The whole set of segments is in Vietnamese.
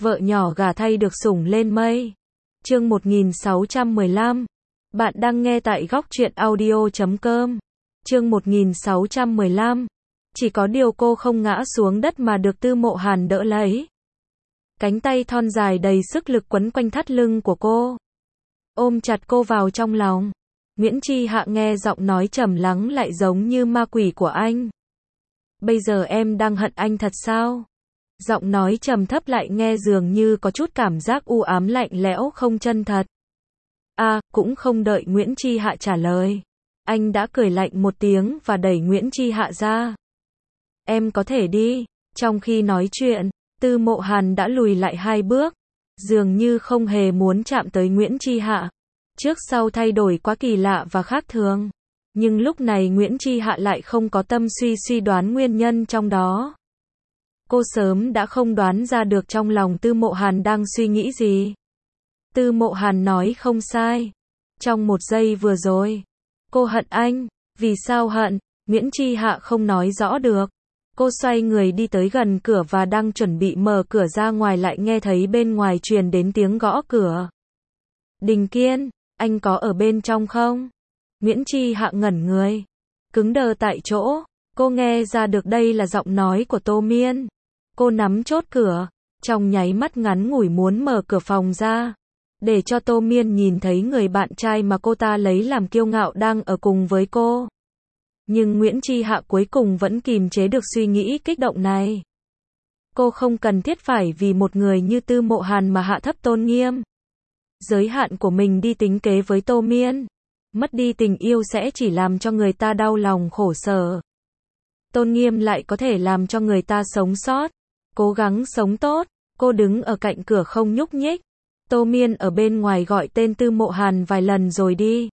Vợ nhỏ gả thay được sủng lên mây. Chương 1615. Bạn đang nghe tại góc truyện audio.com. Chương 1615. Chỉ có điều cô không ngã xuống đất mà được Tư Mộ Hàn đỡ lấy. Cánh tay thon dài đầy sức lực quấn quanh thắt lưng của cô, ôm chặt cô vào trong lòng. Nguyễn Chi Hạ nghe giọng nói trầm lắng lại giống như ma quỷ của anh. Bây giờ em đang hận anh thật sao? Giọng nói trầm thấp lại nghe dường như có chút cảm giác u ám lạnh lẽo không chân thật. Cũng không đợi Nguyễn Chi Hạ trả lời. Anh đã cười lạnh một tiếng và đẩy Nguyễn Chi Hạ ra. Em có thể đi. Trong khi nói chuyện, Tư Mộ Hàn đã lùi lại 2 bước. Dường như không hề muốn chạm tới Nguyễn Chi Hạ. Trước sau thay đổi quá kỳ lạ và khác thường. Nhưng lúc này Nguyễn Chi Hạ lại không có tâm suy đoán nguyên nhân trong đó. Cô sớm đã không đoán ra được trong lòng Tư Mộ Hàn đang suy nghĩ gì. Tư Mộ Hàn nói không sai. Trong một giây vừa rồi, cô hận anh. Vì sao hận? Nguyễn Chi Hạ không nói rõ được. Cô xoay người đi tới gần cửa và đang chuẩn bị mở cửa ra ngoài lại nghe thấy bên ngoài truyền đến tiếng gõ cửa. Đình Kiên, anh có ở bên trong không? Nguyễn Chi Hạ ngẩn người, cứng đờ tại chỗ. Cô nghe ra được đây là giọng nói của Tô Miên. Cô nắm chốt cửa, trong nháy mắt ngắn ngủi muốn mở cửa phòng ra, để cho Tô Miên nhìn thấy người bạn trai mà cô ta lấy làm kiêu ngạo đang ở cùng với cô. Nhưng Nguyễn Chi Hạ cuối cùng vẫn kìm chế được suy nghĩ kích động này. Cô không cần thiết phải vì một người như Tư Mộ Hàn mà hạ thấp tôn nghiêm, giới hạn của mình đi tính kế với Tô Miên. Mất đi tình yêu sẽ chỉ làm cho người ta đau lòng khổ sở. Tôn nghiêm lại có thể làm cho người ta sống sót, cố gắng sống tốt. Cô đứng ở cạnh cửa không nhúc nhích. Tô Miên ở bên ngoài gọi tên Tư Mộ Hàn vài lần rồi đi.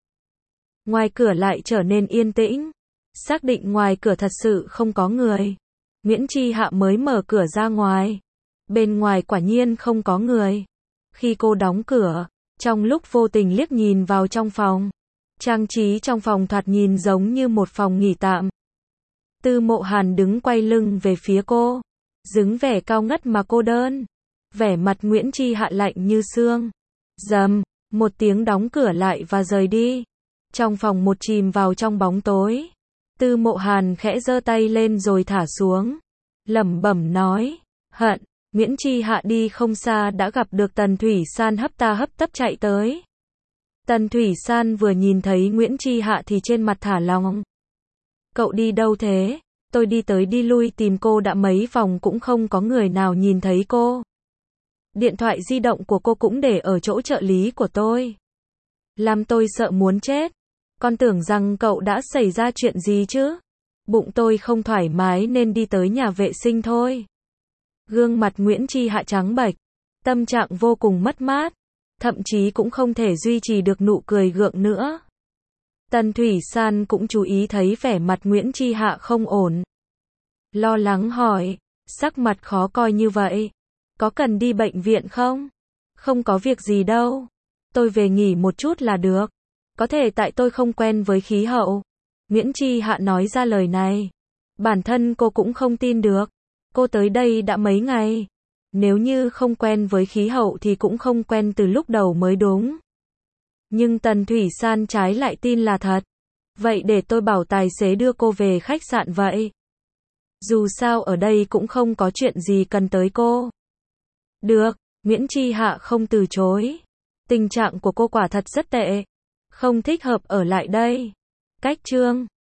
Ngoài cửa lại trở nên yên tĩnh. Xác định ngoài cửa thật sự không có người, Nguyễn Chi Hạ mới mở cửa ra ngoài. Bên ngoài quả nhiên không có người. Khi cô đóng cửa, trong lúc vô tình liếc nhìn vào trong phòng, trang trí trong phòng thoạt nhìn giống như một phòng nghỉ tạm. Tư Mộ Hàn đứng quay lưng về phía cô, dáng vẻ cao ngất mà cô đơn. Vẻ mặt Nguyễn Chi Hạ lạnh như xương. Rầm, một tiếng đóng cửa lại và rời đi. Trong phòng một chìm vào trong bóng tối. Tư Mộ Hàn khẽ giơ tay lên rồi thả xuống, lẩm bẩm nói, hận. Nguyễn Chi Hạ đi không xa đã gặp được Tần Thủy San hấp ta hấp tấp chạy tới. Tần Thủy San vừa nhìn thấy Nguyễn Chi Hạ thì trên mặt thả lỏng. Cậu đi đâu thế? Tôi đi tới đi lui tìm cô đã mấy vòng cũng không có người nào nhìn thấy cô. Điện thoại di động của cô cũng để ở chỗ trợ lý của tôi. Làm tôi sợ muốn chết. Con tưởng rằng cậu đã xảy ra chuyện gì chứ? Bụng tôi không thoải mái nên đi tới nhà vệ sinh thôi. Gương mặt Nguyễn Chi Hạ trắng bệch, tâm trạng vô cùng mất mát, thậm chí cũng không thể duy trì được nụ cười gượng nữa. Tần Thủy San cũng chú ý thấy vẻ mặt Nguyễn Chi Hạ không ổn. Lo lắng hỏi, sắc mặt khó coi như vậy, có cần đi bệnh viện không? Không có việc gì đâu, tôi về nghỉ một chút là được. Có thể tại tôi không quen với khí hậu. Nguyễn Chi Hạ nói ra lời này. Bản thân cô cũng không tin được. Cô tới đây đã mấy ngày. Nếu như không quen với khí hậu thì cũng không quen từ lúc đầu mới đúng. Nhưng Tần Thủy San trái lại tin là thật. Vậy để tôi bảo tài xế đưa cô về khách sạn vậy. Dù sao ở đây cũng không có chuyện gì cần tới cô. Được, Nguyễn Chi Hạ không từ chối. Tình trạng của cô quả thật rất tệ. Không thích hợp ở lại đây. Cách chương